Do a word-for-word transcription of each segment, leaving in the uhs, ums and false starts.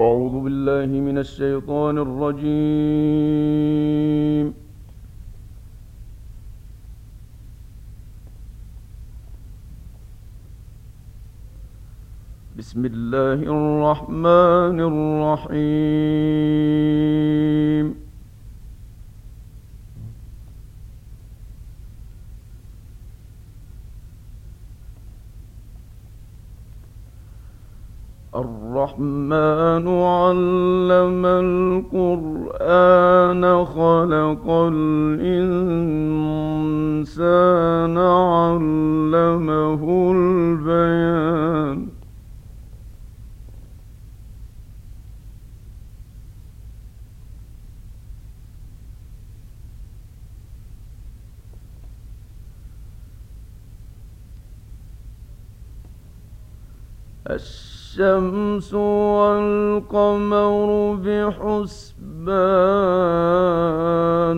أعوذ بالله من الشيطان الرجيم. بسم الله الرحمن الرحيم. الرحمن علم القرآن خلق الإنسان علمه البيان. الشمس والقمر بحسبان.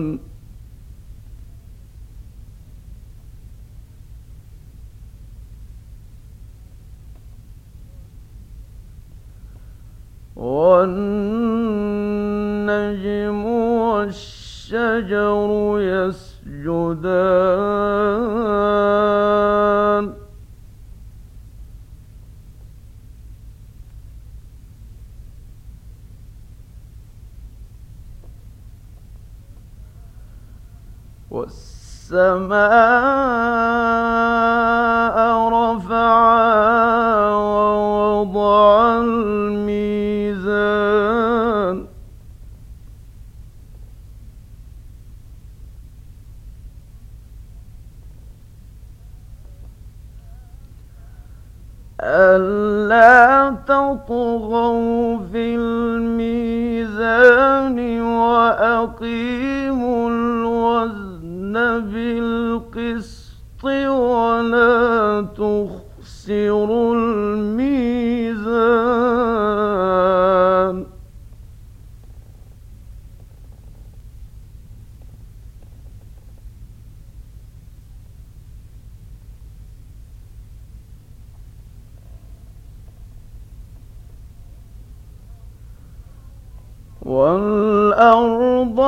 والنجم والشجر يسجدان. والسماء رفعها ووضع الميزان. ألا تطغوا في الميزان وأقيموا الوزن بالقسط ولا تخسروا الميزان. والأرض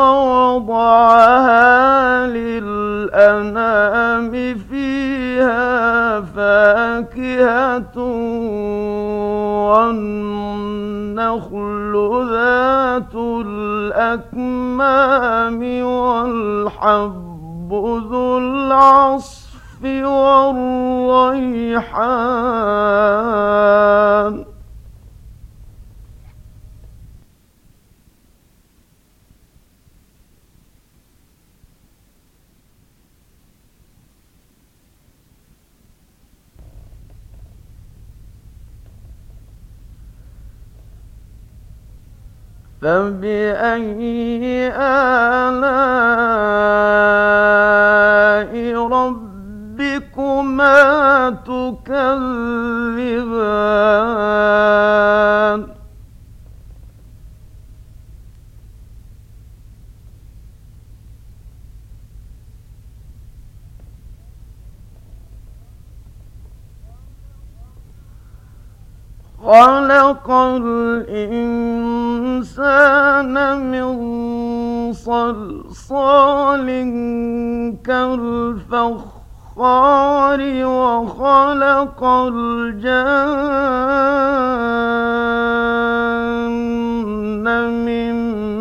وضعها للأنام فيها فاكهة والنخل ذات الأكمام والحب ذو العصف والريحان. فبأي آلاء ربكما تكذبان. خلق الإنسان من صلصال كالفخار وخلق الجن من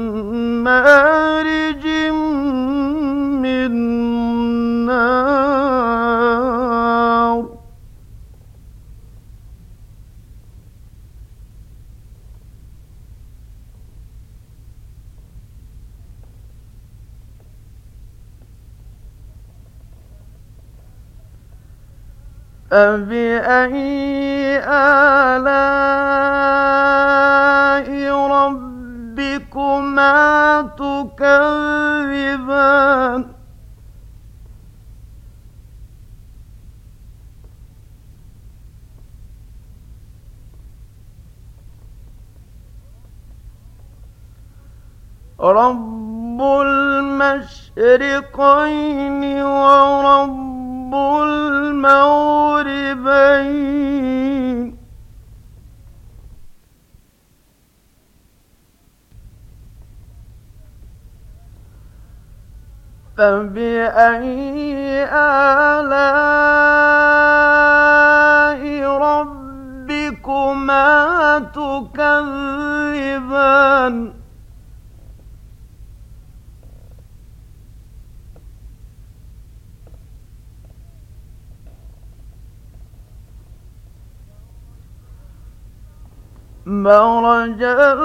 مارج من نار. فبأي آلاء ربكما تكذبان. رب المشرقين ورب المغربين. فبأي آلاء ربكما تكذبان مرج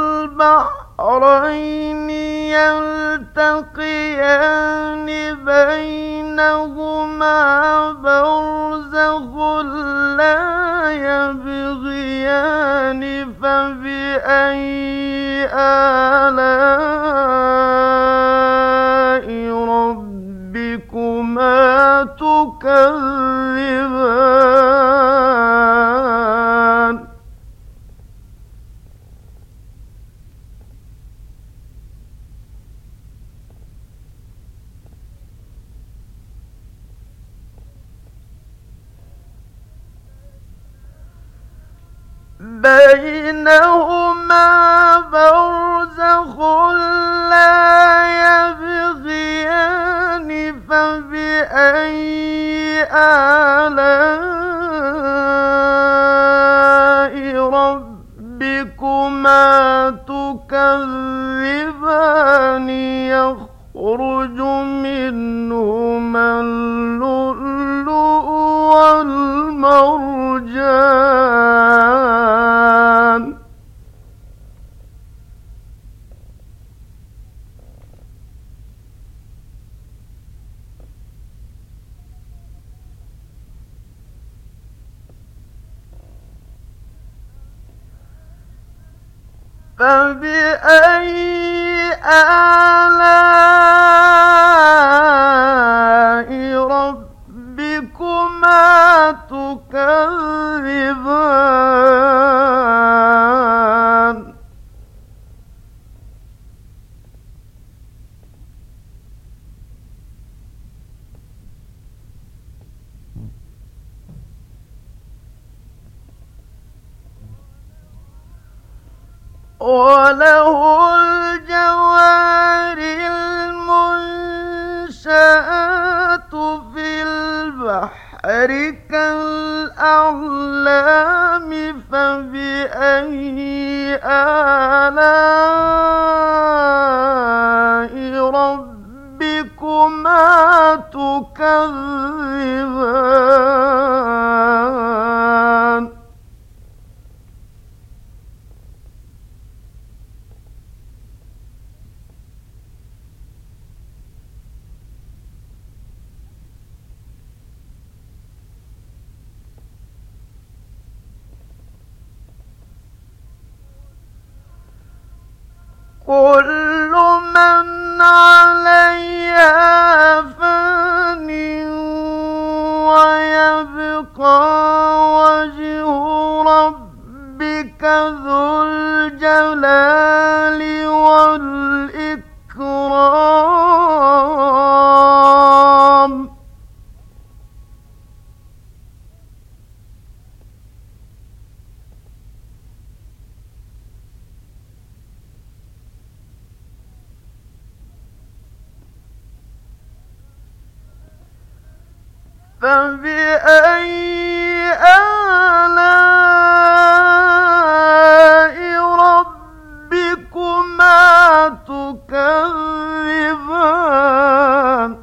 البحرين يلتقيان بينهما برزخ لا يبغيان فبأي آلاء ربكما تكذبان بينهما برزخ لا يبغيان فبأي آلاء ربكما تكذبان يخرج منهما اللؤلؤ والمرجان فبأي آلاء ربكما تكذبان وله الجوار المنشآت في البحر كالأعلام فبأي آلاء ربكما تكذبان كل من عليها فان ويبقى وجه ربك ذو الجلال والإكرام فبأي آلاء ربكما تكذبان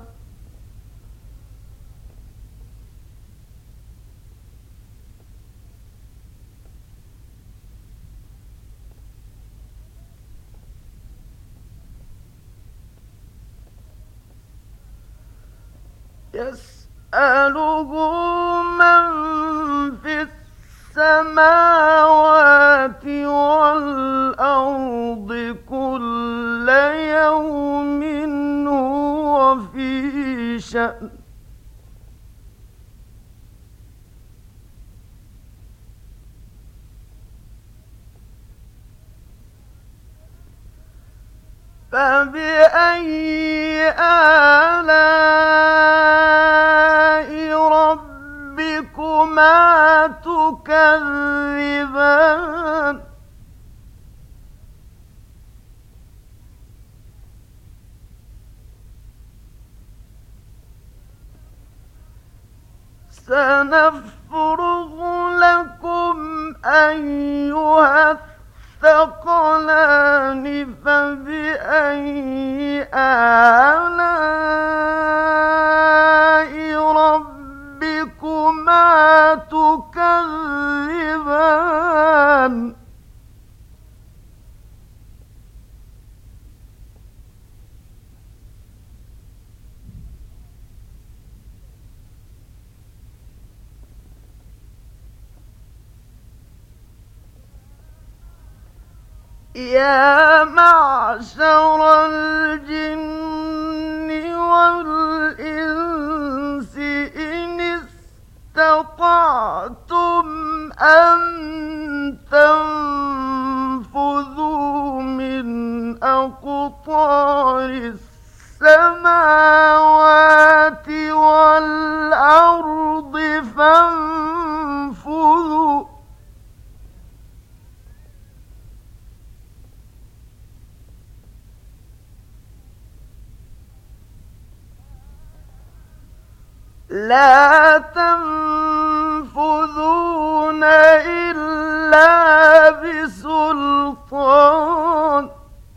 يسأله من في السماوات والأرض كل يوم هو في شأن فبأي آلاء ربكما تكذبان سنفرغ لكم أيها الثقلان فبأي آلاء ربكما تكذبان يا معشر الجن والإنس إن استطعتم أن تنفذوا من أقطار السماوات والأرض فانفذوا لا تنفذون إلا بسلطان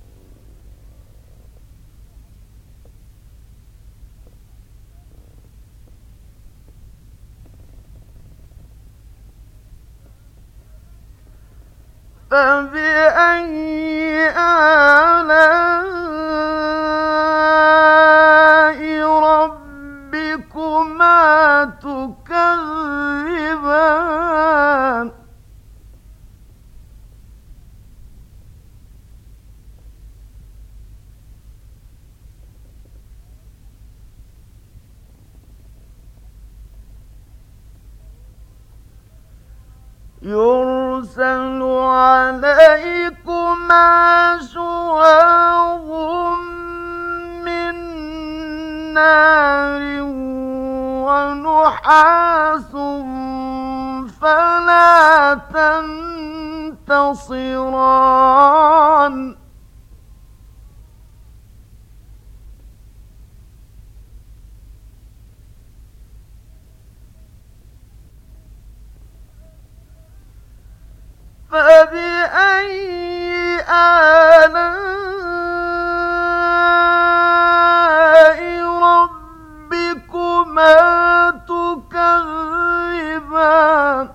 فبأي آلاء ربكما تكذبان يرسل عليكما شواظ من نار ونحاس فلا تنتصران فبأي آلاء ربكما تكذبان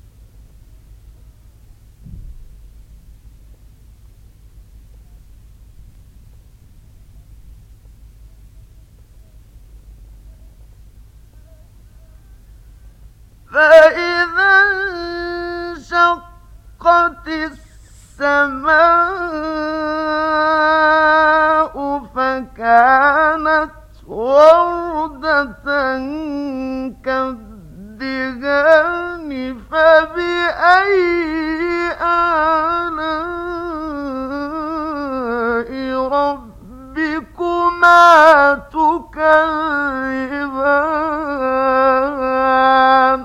فإذا انشقت السماء فكانت وردة كالدهان فبأي آلاء ربكما تكذبان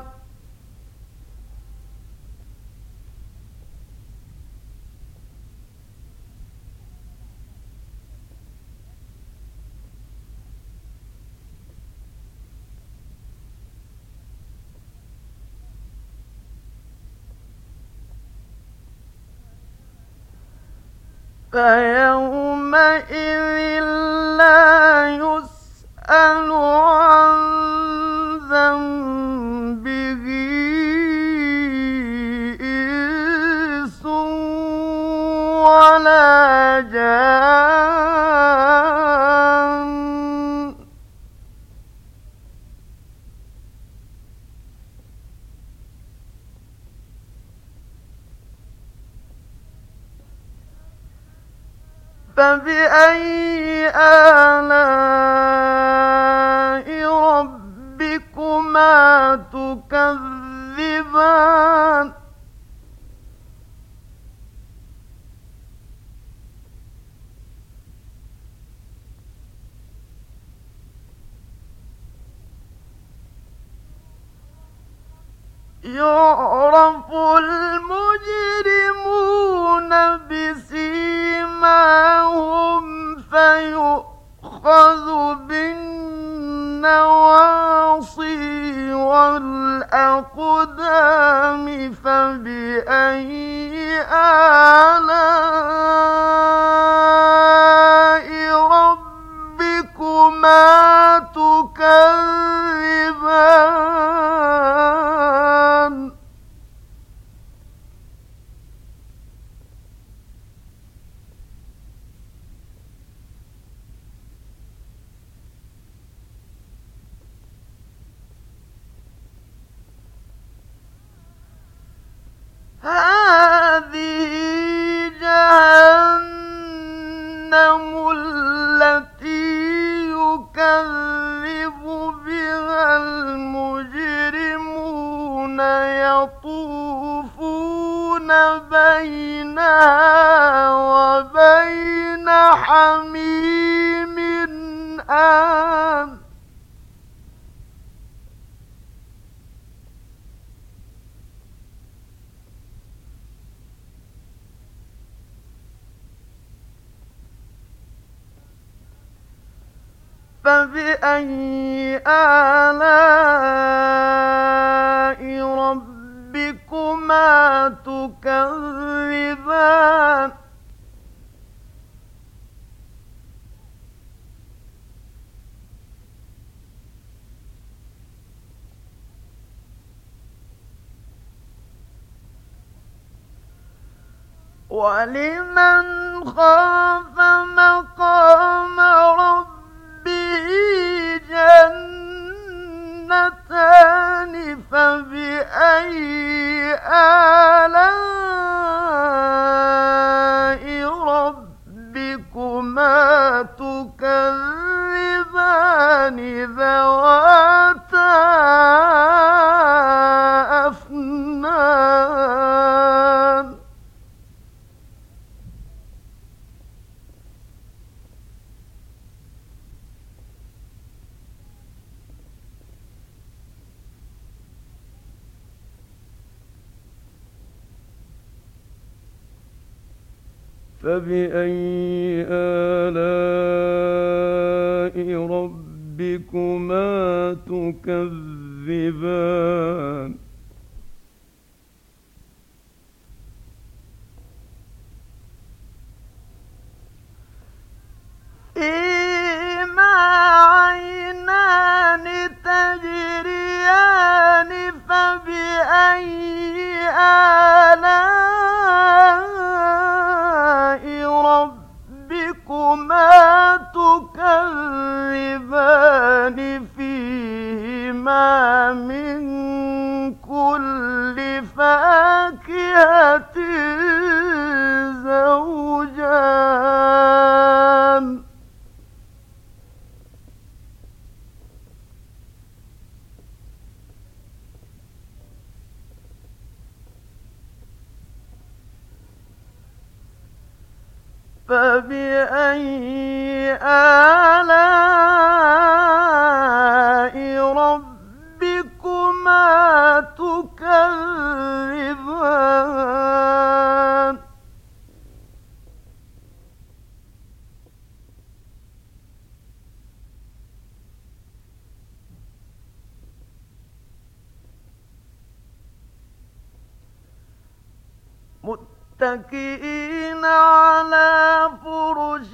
فيومئذ لا يسأل عن ذنبه إنس ولا جان فبأي آلاء ربكما تكذبان يعرف المجرمون بسيماهم فيؤخذ بالنواصي والأعناق فبأي آلاء ربكما تكذبان هذه جهنم التي يكذب بها المجرمون يطوفون بينها وبين حميم آن فبأي آلاء ربكما تكذبان ولمن خاف مقام ربه جنتان فبأي آلاء ربكما تكذبان ذواتا أفنان فبأي آلاء ربكما تكذبان فيهما عينان تجريان فبأي آلاء ربكما تكذبان فيهما من كل فاكهة زوجان فبأي آلاء ربكما تكذبان متكئين على فرش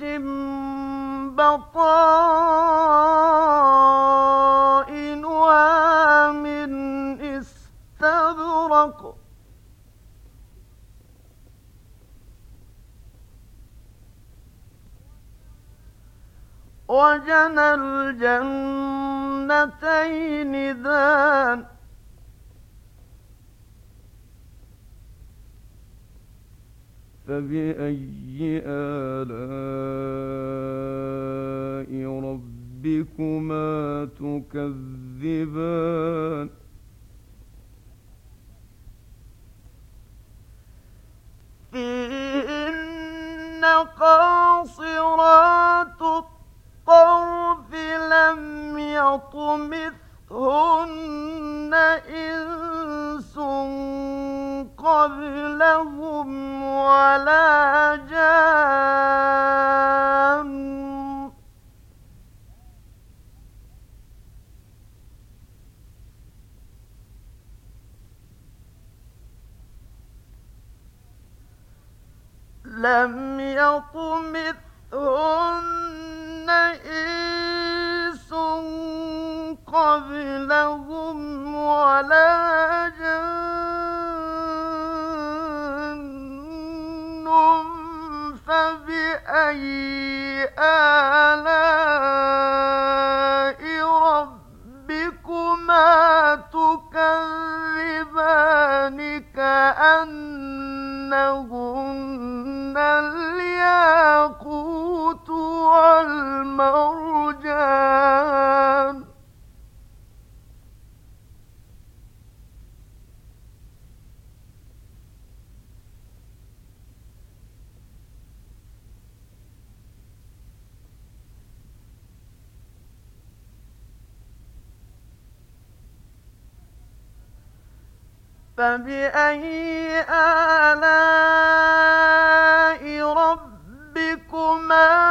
بطائنها من استبرق وجنى الجنتين دان فبأي آلاء ربكما تكذبان فيهن قاصرات الطرف لم يطمثهن إنس قبلهم ولا جان لم يطمثهن إنس قبلهم ولا جن فبأي آلاء ربكما تكذبان كأنهن الياقوت والمرجان فبأي آلاء ربكما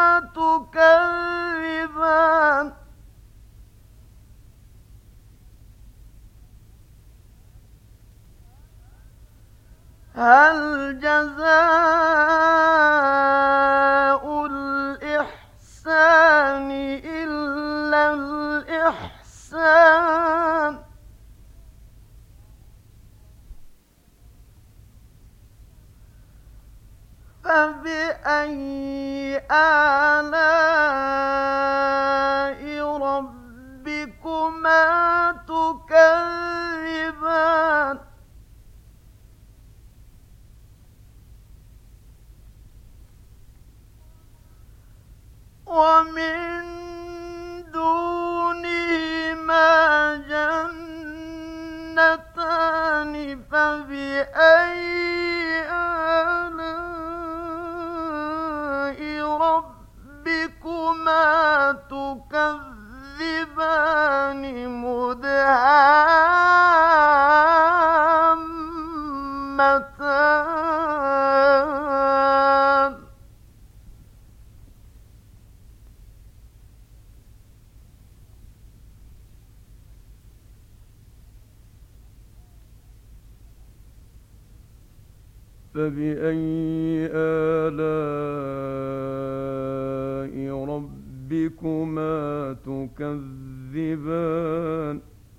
تكذبان هل جزاء الإحسان إلا الإحسان فبأي آلاء ربكما تكذبان ومن دونهما جنتان فبأي آلاء ربكما تكذبان مدهامتان فبأي آلاء ربكما تكذبان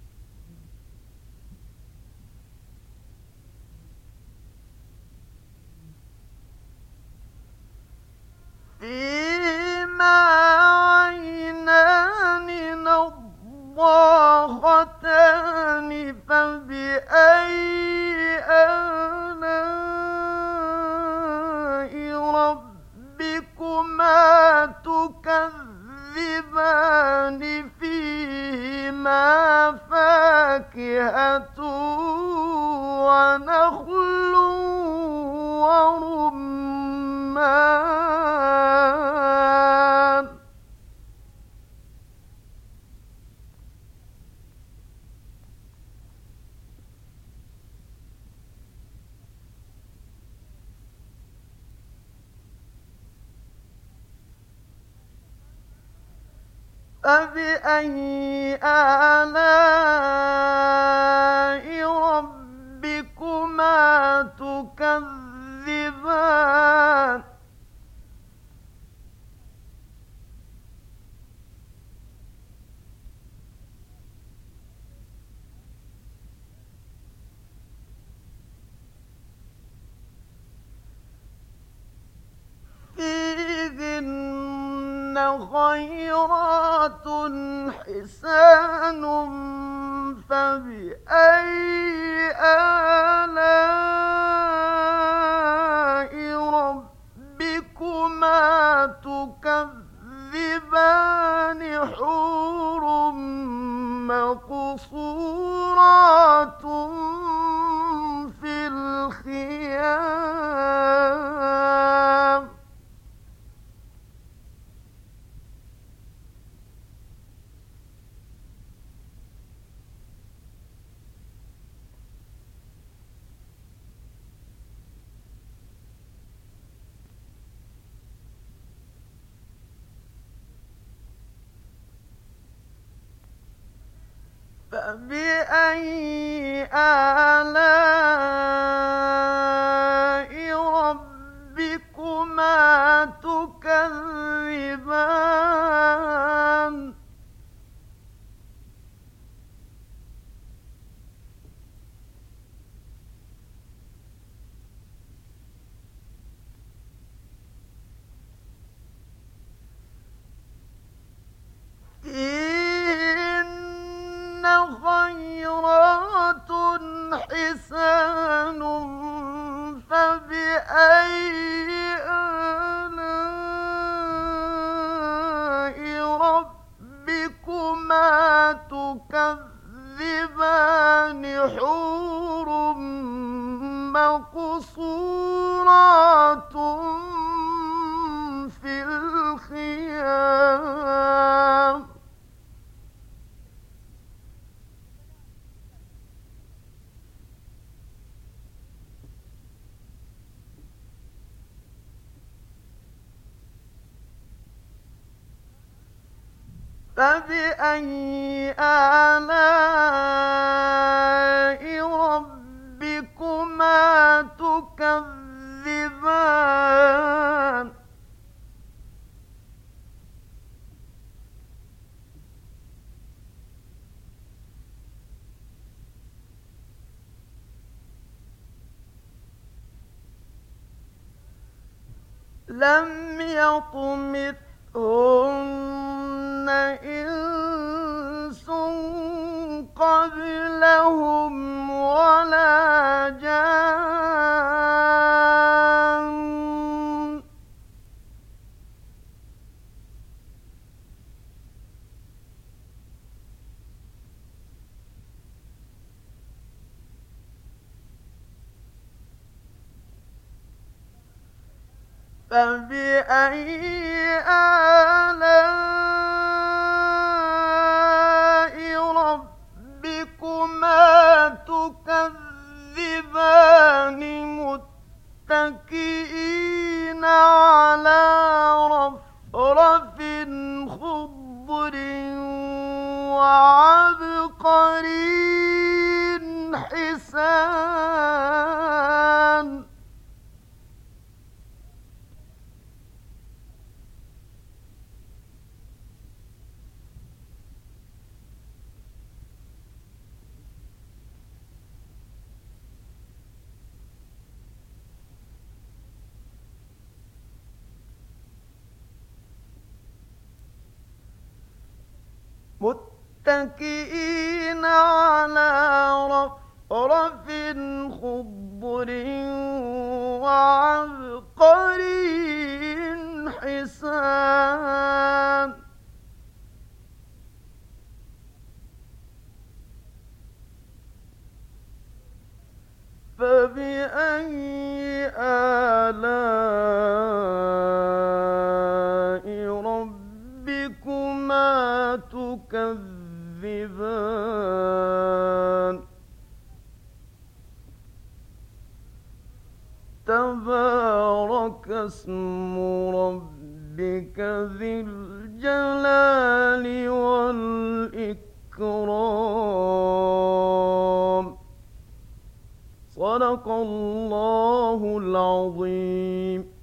فيهما عينان نضاختان فبأي آلاء ربكما تكذبان فيهما فاكهة ونخل ورمان فبأي آلاء ربكما تكذبان فيهن خيرات حسان فبأي آلاء ربكما تكذبان حور مقصورات في الخيام فبأي آلاء ربكما ربكما تكذبان حور مقصورات في الخيام فبأي آلاء ربكما تكذبان لم يطمثهن إنس قبلهم ولا جان فبأي آلاء ربكما تكذبان متكئين على رفرف خضر وعبقري حسان متكئين على رفرف خضر وعبقري حسان فبأي آلاء ربكما تكذبان تبارك اسم ربك ذي الجلال والإكرام صدق الله العظيم.